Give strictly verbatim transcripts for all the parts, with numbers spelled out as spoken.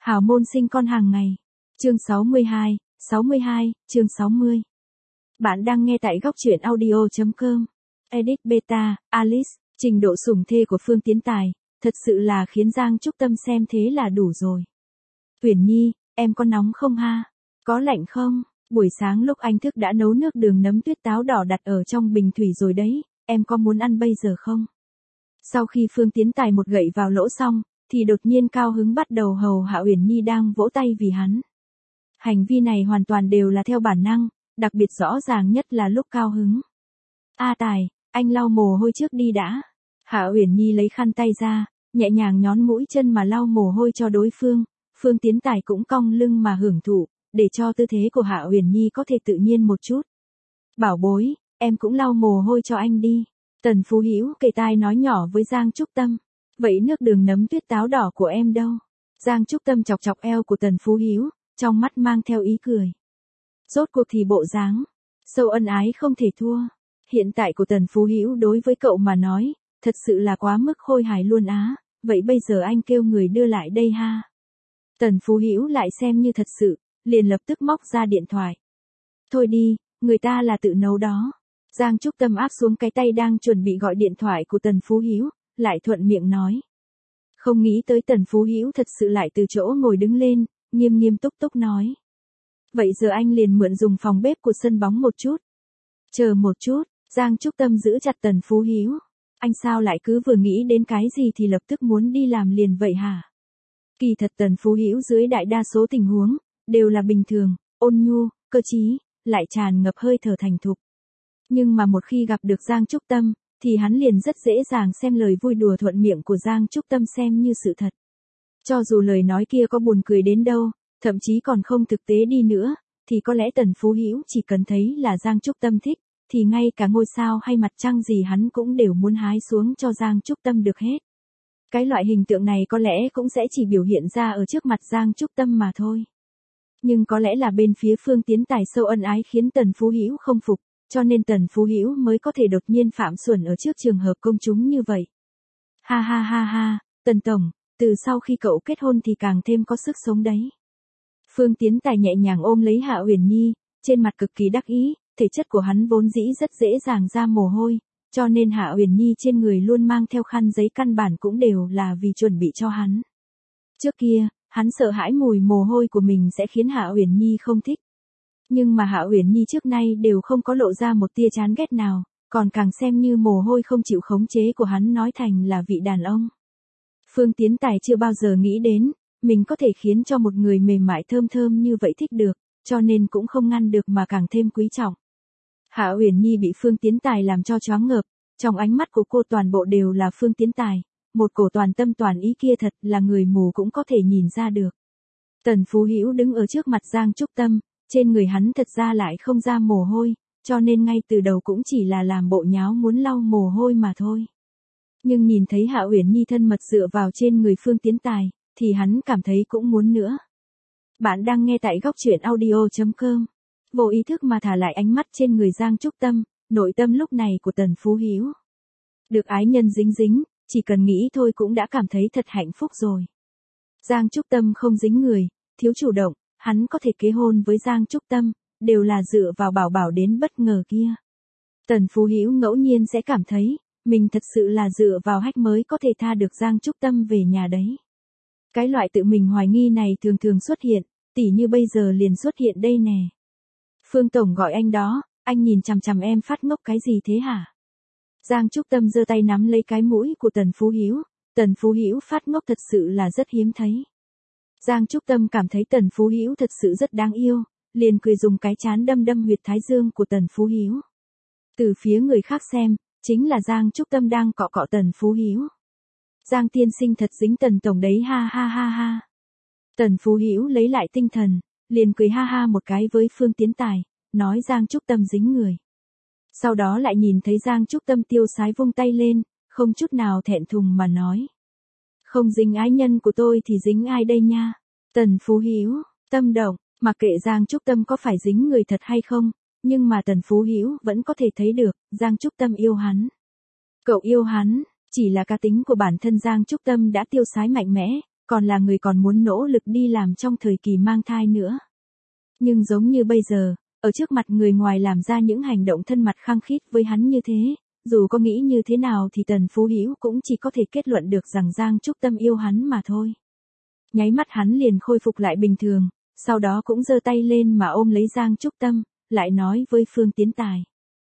Hào môn sinh con hàng ngày. Chương sáu mươi hai, sáu mươi hai, chương sáu mươi. Bạn đang nghe tại góc truyện audio chấm com. Edit Beta, Alice, trình độ sủng thê của Phương Tiến Tài, thật sự là khiến Giang Trúc Tâm xem thế là đủ rồi. Uyển Nhi, em có nóng không ha? Có lạnh không? Buổi sáng lúc anh thức đã nấu nước đường nấm tuyết táo đỏ đặt ở trong bình thủy rồi đấy, em có muốn ăn bây giờ không? Sau khi Phương Tiến Tài một gậy vào lỗ xong, thì đột nhiên cao hứng bắt đầu hầu hạ Uyển Nhi đang vỗ tay vì hắn. Hành vi này hoàn toàn đều là theo bản năng, đặc biệt rõ ràng nhất là lúc cao hứng. A Tài, anh lau mồ hôi trước đi đã. Hạ Uyển Nhi lấy khăn tay ra, nhẹ nhàng nhón mũi chân mà lau mồ hôi cho đối phương. Phương Tiến Tài cũng cong lưng mà hưởng thụ, để cho tư thế của Hạ Uyển Nhi có thể tự nhiên một chút. Bảo bối, em cũng lau mồ hôi cho anh đi. Tần Phú Hữu kề tai nói nhỏ với Giang Trúc Tâm. Vậy nước đường nấm tuyết táo đỏ của em đâu? Giang Trúc Tâm chọc chọc eo của Tần Phú Hữu, trong mắt mang theo ý cười. Rốt cuộc thì bộ dáng sâu ân ái không thể thua. Hiện tại của Tần Phú Hữu đối với cậu mà nói, thật sự là quá mức khôi hài luôn á. Vậy bây giờ anh kêu người đưa lại đây ha. Tần Phú Hữu lại xem như thật sự, liền lập tức móc ra điện thoại. Thôi đi, người ta là tự nấu đó. Giang Trúc Tâm áp xuống cái tay đang chuẩn bị gọi điện thoại của Tần Phú Hữu, lại thuận miệng nói. Không nghĩ tới Tần Phú Hữu thật sự lại từ chỗ ngồi đứng lên, nghiêm nghiêm túc túc nói. Vậy giờ anh liền mượn dùng phòng bếp của sân bóng một chút. Chờ một chút, Giang Trúc Tâm giữ chặt Tần Phú Hữu. Anh sao lại cứ vừa nghĩ đến cái gì thì lập tức muốn đi làm liền vậy hả? Kỳ thật Tần Phú Hữu dưới đại đa số tình huống, đều là bình thường, ôn nhu, cơ trí, lại tràn ngập hơi thở thành thục. Nhưng mà một khi gặp được Giang Trúc Tâm, thì hắn liền rất dễ dàng xem lời vui đùa thuận miệng của Giang Trúc Tâm xem như sự thật. Cho dù lời nói kia có buồn cười đến đâu, thậm chí còn không thực tế đi nữa, thì có lẽ Tần Phú Hữu chỉ cần thấy là Giang Trúc Tâm thích, thì ngay cả ngôi sao hay mặt trăng gì hắn cũng đều muốn hái xuống cho Giang Trúc Tâm được hết. Cái loại hình tượng này có lẽ cũng sẽ chỉ biểu hiện ra ở trước mặt Giang Trúc Tâm mà thôi. Nhưng có lẽ là bên phía Phương Tiến Tài sâu ân ái khiến Tần Phú Hữu không phục, cho nên Tần Phú Hữu mới có thể đột nhiên phạm xuẩn ở trước trường hợp công chúng như vậy. Ha ha ha ha, Tần Tổng, từ sau khi cậu kết hôn thì càng thêm có sức sống đấy. Phương Tiến Tài nhẹ nhàng ôm lấy Hạ Uyển Nhi, trên mặt cực kỳ đắc ý, thể chất của hắn vốn dĩ rất dễ dàng ra mồ hôi, cho nên Hạ Uyển Nhi trên người luôn mang theo khăn giấy căn bản cũng đều là vì chuẩn bị cho hắn. Trước kia, hắn sợ hãi mùi mồ hôi của mình sẽ khiến Hạ Uyển Nhi không thích. Nhưng mà Hạ Uyển Nhi trước nay đều không có lộ ra một tia chán ghét nào, còn càng xem như mồ hôi không chịu khống chế của hắn nói thành là vị đàn ông. Phương Tiến Tài chưa bao giờ nghĩ đến, mình có thể khiến cho một người mềm mại thơm thơm như vậy thích được, cho nên cũng không ngăn được mà càng thêm quý trọng. Hạ Uyển Nhi bị Phương Tiến Tài làm cho choáng ngợp, trong ánh mắt của cô toàn bộ đều là Phương Tiến Tài, một cổ toàn tâm toàn ý kia thật là người mù cũng có thể nhìn ra được. Tần Phú Hữu đứng ở trước mặt Giang Trúc Tâm, trên người hắn thật ra lại không ra mồ hôi, cho nên ngay từ đầu cũng chỉ là làm bộ nháo muốn lau mồ hôi mà thôi. Nhưng nhìn thấy Hạ Uyển Nhi thân mật dựa vào trên người Phương Tiến Tài, thì hắn cảm thấy cũng muốn nữa. Bạn đang nghe tại góc truyện audio chấm com. Vô ý thức mà thả lại ánh mắt trên người Giang Trúc Tâm, nội tâm lúc này của Tần Phú Hữu. Được ái nhân dính dính, chỉ cần nghĩ thôi cũng đã cảm thấy thật hạnh phúc rồi. Giang Trúc Tâm không dính người, thiếu chủ động, hắn có thể kết hôn với Giang Trúc Tâm, đều là dựa vào bảo bảo đến bất ngờ kia. Tần Phú Hữu ngẫu nhiên sẽ cảm thấy, mình thật sự là dựa vào hách mới có thể tha được Giang Trúc Tâm về nhà đấy. Cái loại tự mình hoài nghi này thường thường xuất hiện, tỉ như bây giờ liền xuất hiện đây nè. Phương Tổng gọi anh đó, anh nhìn chằm chằm em phát ngốc cái gì thế hả? Giang Trúc Tâm giơ tay nắm lấy cái mũi của Tần Phú Hữu, Tần Phú Hữu phát ngốc thật sự là rất hiếm thấy. Giang Trúc Tâm cảm thấy Tần Phú Hữu thật sự rất đáng yêu, liền cười dùng cái chán đâm đâm huyệt thái dương của Tần Phú Hữu. Từ phía người khác xem, chính là Giang Trúc Tâm đang cọ cọ Tần Phú Hữu. Giang tiên sinh thật dính Tần Tổng đấy ha ha ha ha. Tần Phú Hữu lấy lại tinh thần, liền cười ha ha một cái với Phương Tiến Tài, nói Giang Trúc Tâm dính người. Sau đó lại nhìn thấy Giang Trúc Tâm tiêu sái vung tay lên, không chút nào thẹn thùng mà nói. Không dính ái nhân của tôi thì dính ai đây nha? Tần Phú Hữu, tâm động, mặc kệ Giang Trúc Tâm có phải dính người thật hay không, nhưng mà Tần Phú Hữu vẫn có thể thấy được, Giang Trúc Tâm yêu hắn. Cậu yêu hắn, chỉ là cá tính của bản thân Giang Trúc Tâm đã tiêu sái mạnh mẽ, còn là người còn muốn nỗ lực đi làm trong thời kỳ mang thai nữa. Nhưng giống như bây giờ, ở trước mặt người ngoài làm ra những hành động thân mật khăng khít với hắn như thế, dù có nghĩ như thế nào thì Tần Phú Hữu cũng chỉ có thể kết luận được rằng Giang Trúc Tâm yêu hắn mà thôi. Nháy mắt hắn liền khôi phục lại bình thường, sau đó cũng giơ tay lên mà ôm lấy Giang Trúc Tâm, lại nói với Phương Tiến Tài.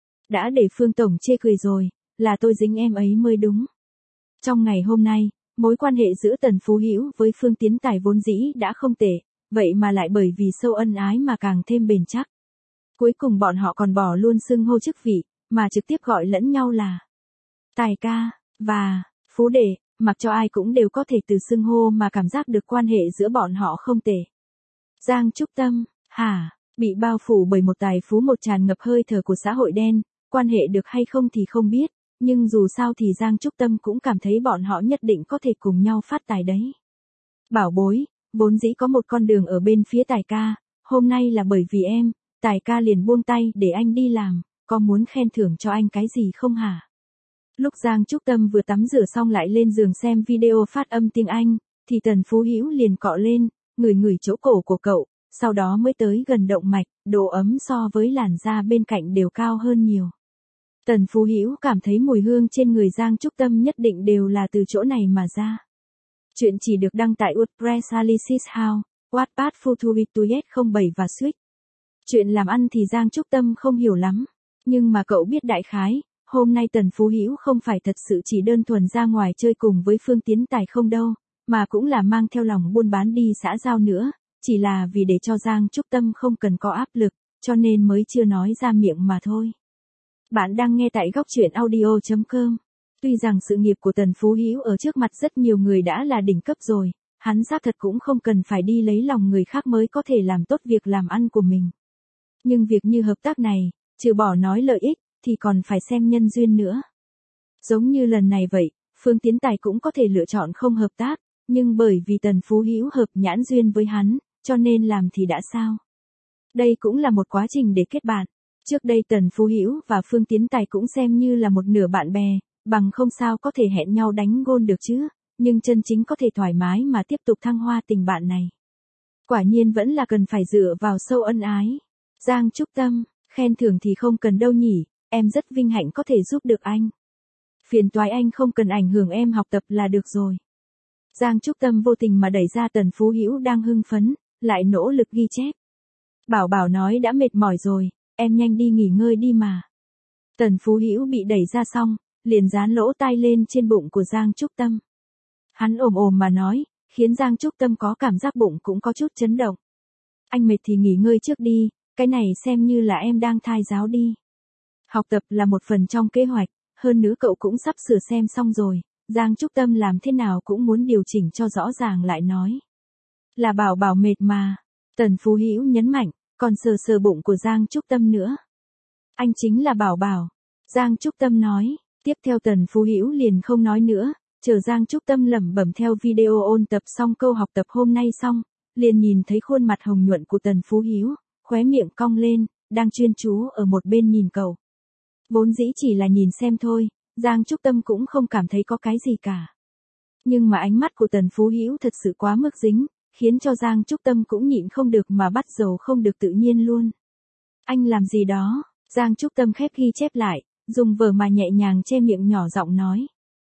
Đã để Phương Tổng chê cười rồi, là tôi dính em ấy mới đúng. Trong ngày hôm nay, mối quan hệ giữa Tần Phú Hữu với Phương Tiến Tài vốn dĩ đã không tệ, vậy mà lại bởi vì sâu ân ái mà càng thêm bền chắc. Cuối cùng bọn họ còn bỏ luôn xưng hô chức vị, mà trực tiếp gọi lẫn nhau là Tài ca, và Phú Đệ, mặc cho ai cũng đều có thể từ xưng hô mà cảm giác được quan hệ giữa bọn họ không tệ. Giang Trúc Tâm, hả, bị bao phủ bởi một tài phú một tràn ngập hơi thở của xã hội đen, quan hệ được hay không thì không biết, nhưng dù sao thì Giang Trúc Tâm cũng cảm thấy bọn họ nhất định có thể cùng nhau phát tài đấy. Bảo bối, vốn dĩ có một con đường ở bên phía Tài ca, hôm nay là bởi vì em, Tài ca liền buông tay để anh đi làm, có muốn khen thưởng cho anh cái gì không hả? Lúc Giang Trúc Tâm vừa tắm rửa xong lại lên giường xem video phát âm tiếng Anh, thì Tần Phú Hữu liền cọ lên, ngửi ngửi chỗ cổ của cậu, sau đó mới tới gần động mạch, độ ấm so với làn da bên cạnh đều cao hơn nhiều. Tần Phú Hữu cảm thấy mùi hương trên người Giang Trúc Tâm nhất định đều là từ chỗ này mà ra. Chuyện chỉ được đăng tại WordPress Alice's House, Wattpad Futuitudes không bảy và Switch. Chuyện làm ăn thì Giang Trúc Tâm không hiểu lắm, nhưng mà cậu biết đại khái, hôm nay Tần Phú Hữu không phải thật sự chỉ đơn thuần ra ngoài chơi cùng với Phương Tiến Tài không đâu, mà cũng là mang theo lòng buôn bán đi xã giao nữa, chỉ là vì để cho Giang Trúc Tâm không cần có áp lực, cho nên mới chưa nói ra miệng mà thôi. Bạn đang nghe tại góc truyện audio chấm com. Tuy rằng sự nghiệp của Tần Phú Hữu ở trước mặt rất nhiều người đã là đỉnh cấp rồi, hắn xác thật cũng không cần phải đi lấy lòng người khác mới có thể làm tốt việc làm ăn của mình. Nhưng việc như hợp tác này, trừ bỏ nói lợi ích, thì còn phải xem nhân duyên nữa. Giống như lần này vậy, Phương Tiến Tài cũng có thể lựa chọn không hợp tác, nhưng bởi vì Tần Phú Hữu hợp nhãn duyên với hắn, cho nên làm thì đã sao. Đây cũng là một quá trình để kết bạn. Trước đây Tần Phú Hữu và Phương Tiến Tài cũng xem như là một nửa bạn bè, bằng không sao có thể hẹn nhau đánh gôn được chứ, nhưng chân chính có thể thoải mái mà tiếp tục thăng hoa tình bạn này. Quả nhiên vẫn là cần phải dựa vào sâu ân ái. Giang Trúc Tâm, khen thưởng thì không cần đâu nhỉ, em rất vinh hạnh có thể giúp được anh. Phiền toái anh không cần ảnh hưởng em học tập là được rồi. Giang Trúc Tâm vô tình mà đẩy ra Tần Phú Hữu đang hưng phấn, lại nỗ lực ghi chép. Bảo Bảo nói đã mệt mỏi rồi, em nhanh đi nghỉ ngơi đi mà. Tần Phú Hữu bị đẩy ra xong, liền dán lỗ tai lên trên bụng của Giang Trúc Tâm. Hắn ồm ồm mà nói, khiến Giang Trúc Tâm có cảm giác bụng cũng có chút chấn động. Anh mệt thì nghỉ ngơi trước đi, cái này xem như là em đang thai giáo đi. Học tập là một phần trong kế hoạch, hơn nữa cậu cũng sắp sửa xem xong rồi, Giang Trúc Tâm làm thế nào cũng muốn điều chỉnh cho rõ ràng lại nói. Là Bảo Bảo mệt mà, Tần Phú Hữu nhấn mạnh, còn sờ sờ bụng của Giang Trúc Tâm nữa. Anh chính là Bảo Bảo, Giang Trúc Tâm nói, tiếp theo Tần Phú Hữu liền không nói nữa, chờ Giang Trúc Tâm lẩm bẩm theo video ôn tập xong câu học tập hôm nay xong, liền nhìn thấy khuôn mặt hồng nhuận của Tần Phú Hữu, khóe miệng cong lên, đang chuyên chú ở một bên nhìn cậu. Vốn dĩ chỉ là nhìn xem thôi, Giang Trúc Tâm cũng không cảm thấy có cái gì cả. Nhưng mà ánh mắt của Tần Phú Hữu thật sự quá mức dính, khiến cho Giang Trúc Tâm cũng nhịn không được mà bắt dầu không được tự nhiên luôn. Anh làm gì đó? Giang Trúc Tâm khép ghi chép lại, dùng vở mà nhẹ nhàng che miệng nhỏ giọng nói.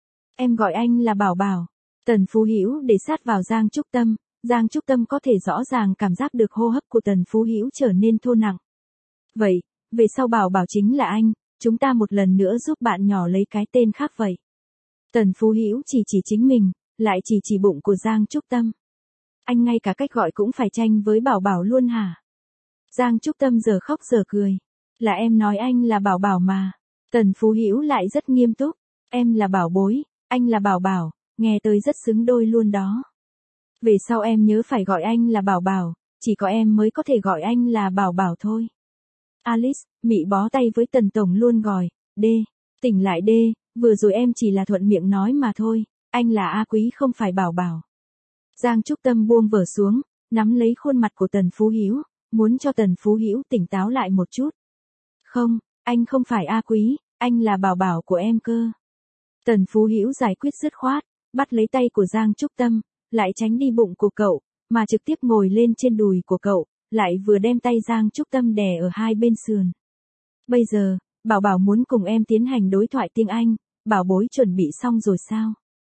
Em gọi anh là Bảo Bảo. Tần Phú Hữu để sát vào Giang Trúc Tâm, Giang Trúc Tâm có thể rõ ràng cảm giác được hô hấp của Tần Phú Hữu trở nên thô nặng. Vậy, về sau Bảo Bảo chính là anh, chúng ta một lần nữa giúp bạn nhỏ lấy cái tên khác vậy. Tần Phú Hữu chỉ chỉ chính mình, lại chỉ chỉ bụng của Giang Trúc Tâm. Anh ngay cả cách gọi cũng phải tranh với Bảo Bảo luôn hả? Giang Trúc Tâm giờ khóc giờ cười. Là em nói anh là Bảo Bảo mà. Tần Phú Hữu lại rất nghiêm túc. Em là Bảo Bối, anh là Bảo Bảo, nghe tới rất xứng đôi luôn đó. Về sau em nhớ phải gọi anh là Bảo Bảo, chỉ có em mới có thể gọi anh là Bảo Bảo thôi. Alice, mị bó tay với Tần Tổng luôn gọi, đê, tỉnh lại đê, vừa rồi em chỉ là thuận miệng nói mà thôi, anh là A Quý không phải Bảo Bảo. Giang Trúc Tâm buông vở xuống, nắm lấy khuôn mặt của Tần Phú Hữu, muốn cho Tần Phú Hữu tỉnh táo lại một chút. Không, anh không phải A Quý, anh là Bảo Bảo của em cơ. Tần Phú Hữu giải quyết dứt khoát, bắt lấy tay của Giang Trúc Tâm, lại tránh đi bụng của cậu, mà trực tiếp ngồi lên trên đùi của cậu, lại vừa đem tay Giang Trúc Tâm đè ở hai bên sườn. Bây giờ, Bảo Bảo muốn cùng em tiến hành đối thoại tiếng Anh, Bảo bối chuẩn bị xong rồi sao?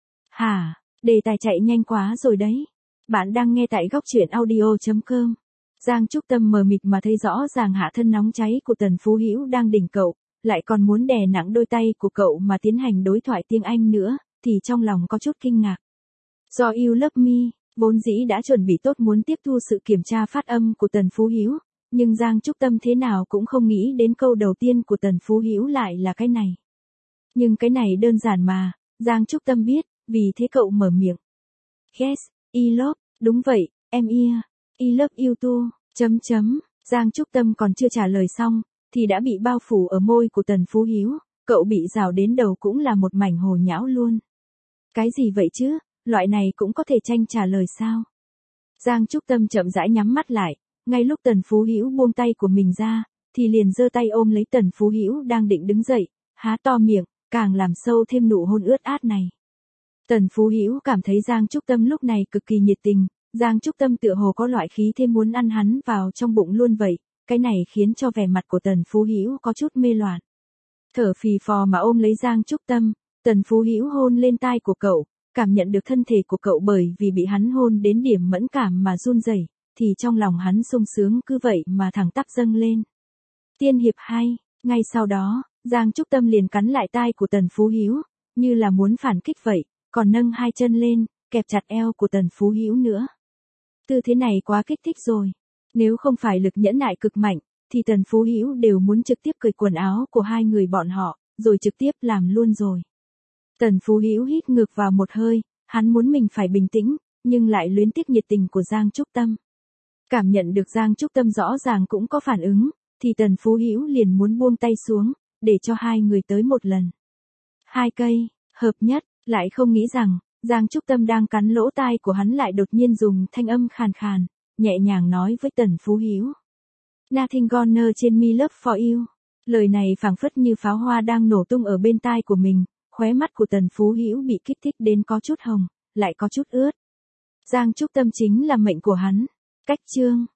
Hả, đề tài chạy nhanh quá rồi đấy. Bạn đang nghe tại góc truyện audio chấm com. Giang Trúc Tâm mờ mịt mà thấy rõ ràng hạ thân nóng cháy của Tần Phú Hữu đang đỉnh cậu, lại còn muốn đè nặng đôi tay của cậu mà tiến hành đối thoại tiếng Anh nữa, thì trong lòng có chút kinh ngạc. Do You Love Me, vốn dĩ đã chuẩn bị tốt muốn tiếp thu sự kiểm tra phát âm của Tần Phú Hữu, nhưng Giang Trúc Tâm thế nào cũng không nghĩ đến câu đầu tiên của Tần Phú Hữu lại là cái này. Nhưng cái này đơn giản mà, Giang Trúc Tâm biết, vì thế cậu mở miệng. Yes, I love, đúng vậy, em ia, I love you too, chấm chấm, Giang Trúc Tâm còn chưa trả lời xong, thì đã bị bao phủ ở môi của Tần Phú Hữu, cậu bị rào đến đầu cũng là một mảnh hồ nhão luôn. Cái gì vậy chứ, loại này cũng có thể tranh trả lời sao? Giang Trúc Tâm chậm rãi nhắm mắt lại, ngay lúc Tần Phú Hữu buông tay của mình ra, thì liền giơ tay ôm lấy Tần Phú Hữu đang định đứng dậy, há to miệng, càng làm sâu thêm nụ hôn ướt át này. Tần Phú Hữu cảm thấy Giang Trúc Tâm lúc này cực kỳ nhiệt tình, Giang Trúc Tâm tựa hồ có loại khí thế muốn ăn hắn vào trong bụng luôn vậy, cái này khiến cho vẻ mặt của Tần Phú Hữu có chút mê loạn. Thở phì phò mà ôm lấy Giang Trúc Tâm, Tần Phú Hữu hôn lên tai của cậu, cảm nhận được thân thể của cậu bởi vì bị hắn hôn đến điểm mẫn cảm mà run rẩy, thì trong lòng hắn sung sướng cứ vậy mà thẳng tắp dâng lên. Tiên hiệp hai, ngay sau đó, Giang Trúc Tâm liền cắn lại tai của Tần Phú Hữu, như là muốn phản kích vậy, còn nâng hai chân lên, kẹp chặt eo của Tần Phú Hữu nữa. Tư thế này quá kích thích rồi. Nếu không phải lực nhẫn nại cực mạnh, thì Tần Phú Hữu đều muốn trực tiếp cởi quần áo của hai người bọn họ, rồi trực tiếp làm luôn rồi. Tần Phú Hữu hít ngược vào một hơi, hắn muốn mình phải bình tĩnh, nhưng lại luyến tiếc nhiệt tình của Giang Trúc Tâm. Cảm nhận được Giang Trúc Tâm rõ ràng cũng có phản ứng, thì Tần Phú Hữu liền muốn buông tay xuống, để cho hai người tới một lần. Hai cây, hợp nhất, lại không nghĩ rằng, Giang Trúc Tâm đang cắn lỗ tai của hắn lại đột nhiên dùng thanh âm khàn khàn, nhẹ nhàng nói với Tần Phú Hữu. Nothing gonna change me love for you. Lời này phảng phất như pháo hoa đang nổ tung ở bên tai của mình, khóe mắt của Tần Phú Hữu bị kích thích đến có chút hồng, lại có chút ướt. Giang Trúc Tâm chính là mệnh của hắn. Cách chương.